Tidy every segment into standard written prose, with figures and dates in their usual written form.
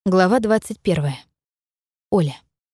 Глава 21. Оля.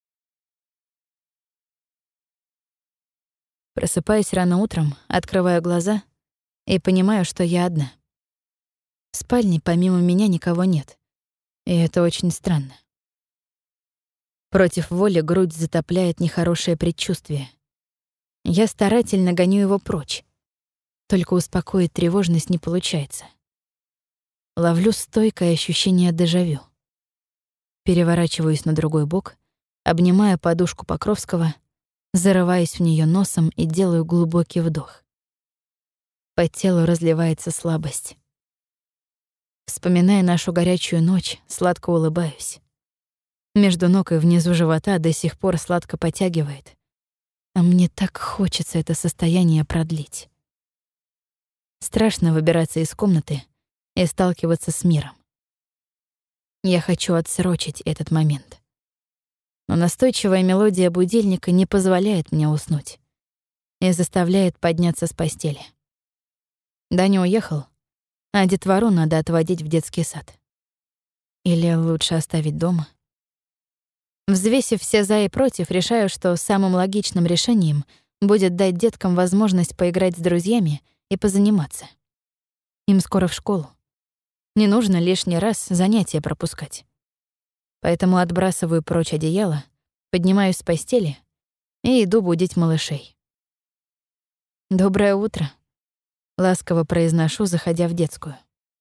Просыпаюсь рано утром, открываю глаза и понимаю, что я одна. В спальне помимо меня никого нет, и это очень странно. Против воли грудь затопляет нехорошее предчувствие. Я старательно гоню его прочь, только успокоить тревожность не получается. Ловлю стойкое ощущение дежавю. Переворачиваюсь на другой бок, обнимая подушку Покровского, зарываюсь в нее носом и делаю глубокий вдох. По телу разливается слабость. Вспоминая нашу горячую ночь, сладко улыбаюсь. Между ног и внизу живота до сих пор сладко потягивает. А мне так хочется это состояние продлить. Страшно выбираться из комнаты и сталкиваться с миром. Я хочу отсрочить этот момент. Но настойчивая мелодия будильника не позволяет мне уснуть и заставляет подняться с постели. Даня уехал, а детвору надо отводить в детский сад. Или лучше оставить дома? Взвесив все «за» и «против», решаю, что самым логичным решением будет дать деткам возможность поиграть с друзьями и позаниматься. Им скоро в школу. Не нужно лишний раз занятия пропускать. Поэтому отбрасываю прочь одеяло, поднимаюсь с постели и иду будить малышей. «Доброе утро», — ласково произношу, заходя в детскую.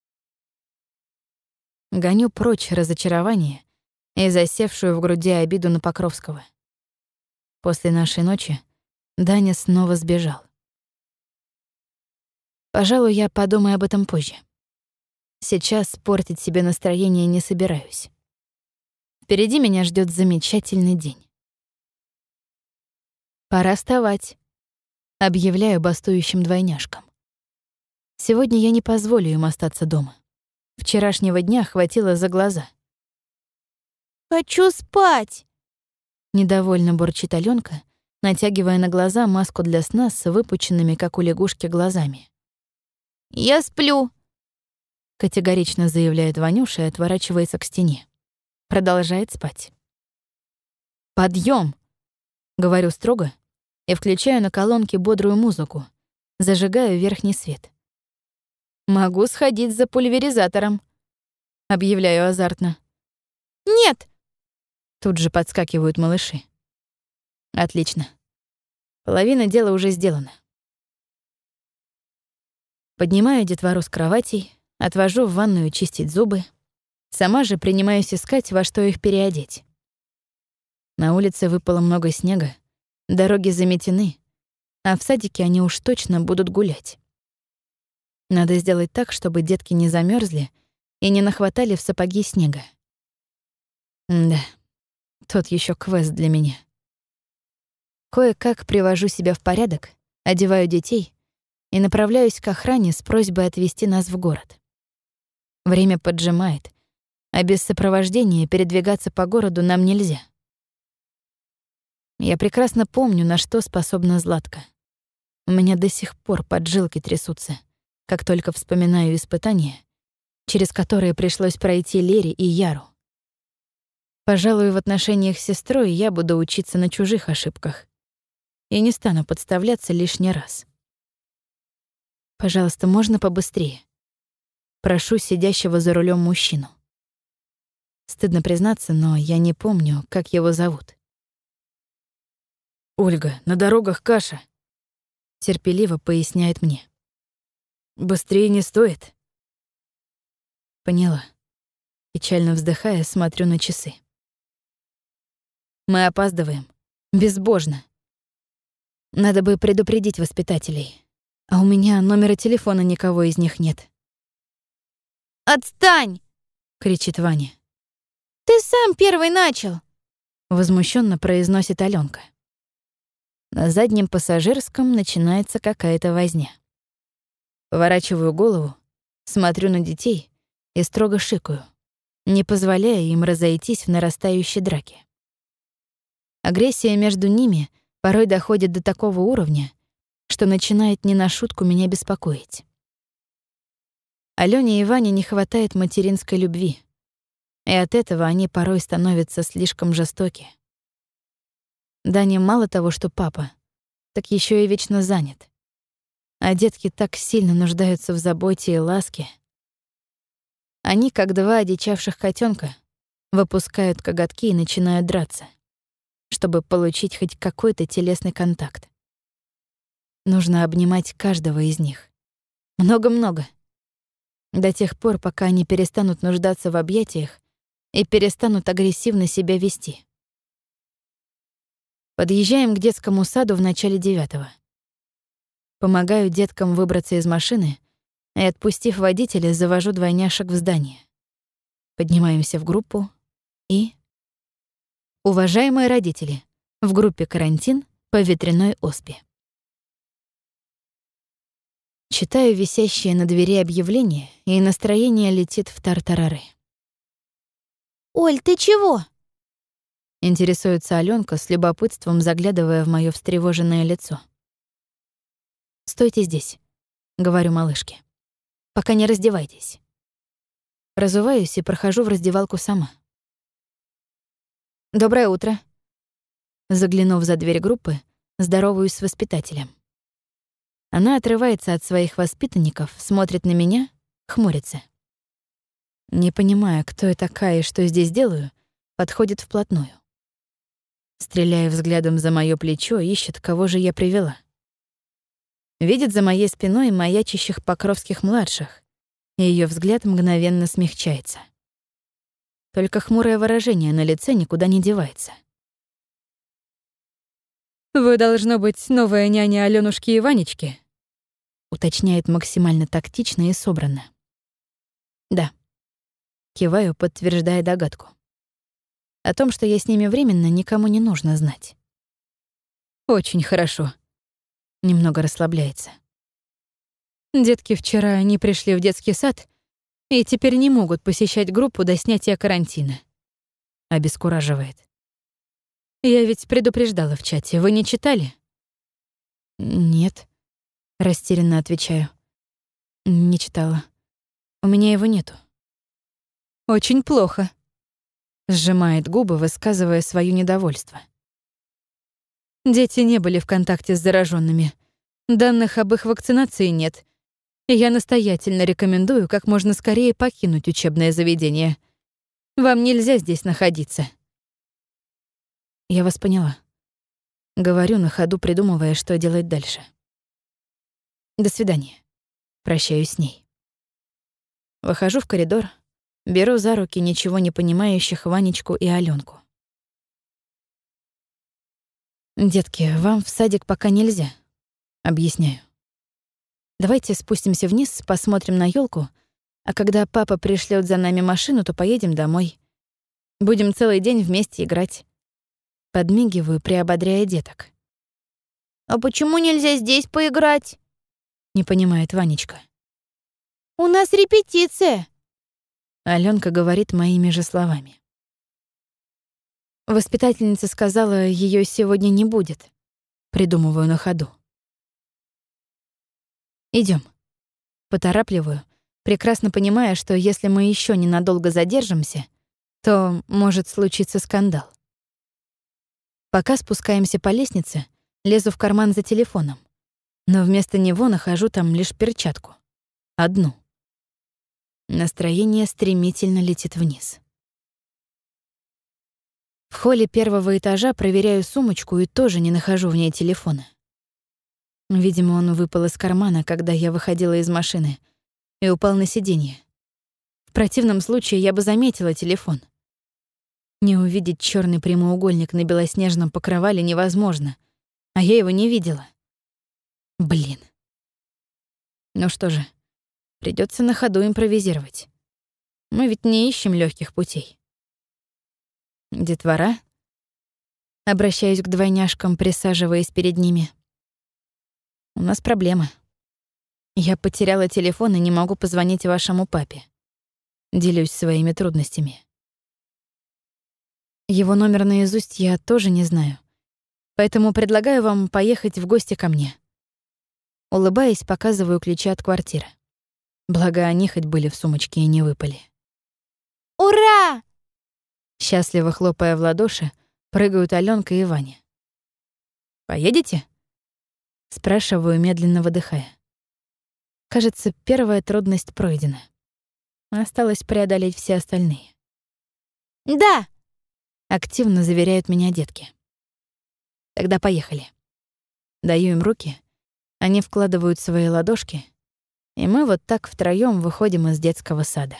Гоню прочь разочарование и засевшую в груди обиду на Покровского. После нашей ночи Даня снова сбежал. Пожалуй, я подумаю об этом позже. Сейчас портить себе настроение не собираюсь. Впереди меня ждет замечательный день. Пора вставать, объявляю бастующим двойняшкам. Сегодня я не позволю им остаться дома. Вчерашнего дня хватило за глаза. «Хочу спать!» Недовольно бурчит Алёнка, натягивая на глаза маску для сна с выпученными, как у лягушки, глазами. «Я сплю!» — категорично заявляет Ванюша и отворачивается к стене. Продолжает спать. «Подъём!» — говорю строго и включаю на колонке бодрую музыку, зажигаю верхний свет. «Могу сходить за пульверизатором», — объявляю азартно. «Нет!» — тут же подскакивают малыши. Отлично. Половина дела уже сделана. Поднимаю детвору с кроватей, отвожу в ванную чистить зубы, сама же принимаюсь искать, во что их переодеть. На улице выпало много снега, дороги заметены, а в садике они уж точно будут гулять. Надо сделать так, чтобы детки не замерзли и не нахватали в сапоги снега. Да, тот еще квест для меня. Кое-как привожу себя в порядок, одеваю детей и направляюсь к охране с просьбой отвезти нас в город. Время поджимает, а без сопровождения передвигаться по городу нам нельзя. Я прекрасно помню, на что способна Златка. У меня до сих пор поджилки трясутся, как только вспоминаю испытания, через которые пришлось пройти Лере и Яру. Пожалуй, в отношениях с сестрой я буду учиться на чужих ошибках и не стану подставляться лишний раз. Пожалуйста, можно побыстрее? Прошу сидящего за рулем мужчину. Стыдно признаться, но я не помню, как его зовут. «Ольга, на дорогах каша», — терпеливо поясняет мне. «Быстрее не стоит». Поняла. Печально вздыхая, смотрю на часы. Мы опаздываем. Безбожно. Надо бы предупредить воспитателей. А у меня номера телефона никого из них нет. «Отстань!» — кричит Ваня. «Ты сам первый начал!» — возмущенно произносит Алёнка. На заднем пассажирском начинается какая-то возня. Поворачиваю голову, смотрю на детей и строго шикаю, не позволяя им разойтись в нарастающей драке. Агрессия между ними порой доходит до такого уровня, что начинает не на шутку меня беспокоить. Алёне и Ване не хватает материнской любви. И от этого они порой становятся слишком жестоки. Даня мало того, что папа, так еще и вечно занят. А детки так сильно нуждаются в заботе и ласке. Они, как два одичавших котенка, выпускают коготки и начинают драться, чтобы получить хоть какой-то телесный контакт. Нужно обнимать каждого из них. Много-много. До тех пор, пока они перестанут нуждаться в объятиях и перестанут агрессивно себя вести. Подъезжаем к детскому саду в начале 9-го. Помогаю деткам выбраться из машины и, отпустив водителя, завожу двойняшек в здание. Поднимаемся в группу и... Уважаемые родители, в группе карантин по ветряной оспе. Читаю висящее на двери объявление, и настроение летит в тартарары. «Оль, ты чего?» Интересуется Алёнка с любопытством, заглядывая в моё встревоженное лицо. «Стойте здесь», — говорю малышке. «Пока не раздевайтесь». Разуваюсь и прохожу в раздевалку сама. «Доброе утро». Заглянув за дверь группы, здороваюсь с воспитателем. Она отрывается от своих воспитанников, смотрит на меня, хмурится. Не понимая, кто я такая и что здесь делаю, подходит вплотную. Стреляя взглядом за моё плечо, ищет, кого же я привела. Видит за моей спиной маячащих Покровских-младших, и её взгляд мгновенно смягчается. Только хмурое выражение на лице никуда не девается. «Вы, должно быть, новая няня Алёнушки и Ванечки», уточняет максимально тактично и собранно. «Да». Киваю, подтверждая догадку. О том, что я с ними временно, никому не нужно знать. «Очень хорошо». Немного расслабляется. Детки вчера не пришли в детский сад и теперь не могут посещать группу до снятия карантина. Обескураживает. Я ведь предупреждала в чате, вы не читали? Нет, растерянно отвечаю. Не читала. У меня его нету. Очень плохо. Сжимает губы, высказывая своё недовольство. Дети не были в контакте с заражёнными. Данных об их вакцинации нет. И я настоятельно рекомендую как можно скорее покинуть учебное заведение. Вам нельзя здесь находиться. Я вас поняла. Говорю на ходу, придумывая, что делать дальше. До свидания. Прощаюсь с ней. Выхожу в коридор, беру за руки ничего не понимающих Ванечку и Алёнку. «Детки, вам в садик пока нельзя», — объясняю. «Давайте спустимся вниз, посмотрим на ёлку, а когда папа пришлёт за нами машину, то поедем домой. Будем целый день вместе играть». Подмигиваю, приободряя деток. «А почему нельзя здесь поиграть?» — не понимает Ванечка. «У нас репетиция». Алёнка говорит моими же словами. Воспитательница сказала, её сегодня не будет. Придумываю на ходу. Идём. Поторапливаю, прекрасно понимая, что если мы ещё ненадолго задержимся, то может случиться скандал. Пока спускаемся по лестнице, лезу в карман за телефоном, но вместо него нахожу там лишь перчатку. Одну. Настроение стремительно летит вниз. В холле 1-го этажа проверяю сумочку и тоже не нахожу в ней телефона. Видимо, он выпал из кармана, когда я выходила из машины, и упал на сиденье. В противном случае я бы заметила телефон. Не увидеть чёрный прямоугольник на белоснежном покрывале невозможно, а я его не видела. Блин. Ну что же, придётся на ходу импровизировать. Мы ведь не ищем лёгких путей. Детвора? Обращаюсь к двойняшкам, присаживаясь перед ними. У нас проблема. Я потеряла телефон и не могу позвонить вашему папе. Делюсь своими трудностями. Его номер наизусть я тоже не знаю, поэтому предлагаю вам поехать в гости ко мне. Улыбаясь, показываю ключи от квартиры. Благо, они хоть были в сумочке и не выпали. «Ура!» Счастливо хлопая в ладоши, прыгают Алёнка и Ваня. «Поедете?» — спрашиваю, медленно выдыхая. Кажется, первая трудность пройдена. Осталось преодолеть все остальные. Да! Активно заверяют меня детки. Тогда поехали. Даю им руки, они вкладывают свои ладошки, и мы вот так втроём выходим из детского сада.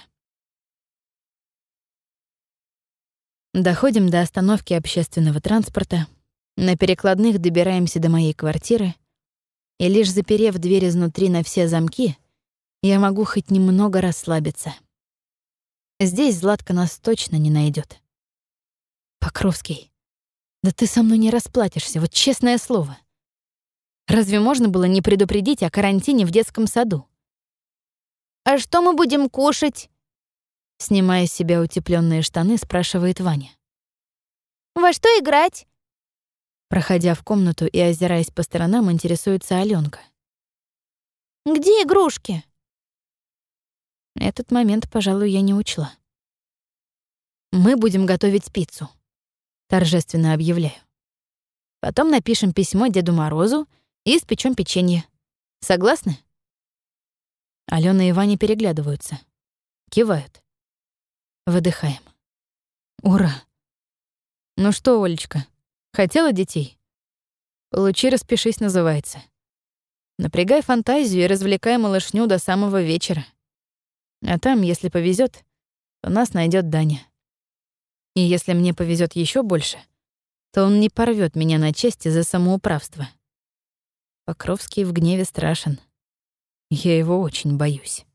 Доходим до остановки общественного транспорта, на перекладных добираемся до моей квартиры, и лишь заперев дверь изнутри на все замки, я могу хоть немного расслабиться. Здесь Златка нас точно не найдет. Покровский, да ты со мной не расплатишься, вот честное слово. Разве можно было не предупредить о карантине в детском саду? А что мы будем кушать? Снимая с себя утеплённые штаны, спрашивает Ваня. Во что играть? Проходя в комнату и озираясь по сторонам, интересуется Алёнка. Где игрушки? Этот момент, пожалуй, я не учла. Мы будем готовить пиццу, торжественно объявляю. Потом напишем письмо Деду Морозу и испечём печенье. Согласны? Алёна и Ваня переглядываются. Кивают. Выдыхаем. Ура! Ну что, Олечка, хотела детей? Получи, распишись, называется. Напрягай фантазию и развлекай малышню до самого вечера. А там, если повезёт, то нас найдёт Даня. И если мне повезёт ещё больше, то он не порвёт меня на части за самоуправство. Покровский в гневе страшен. Я его очень боюсь.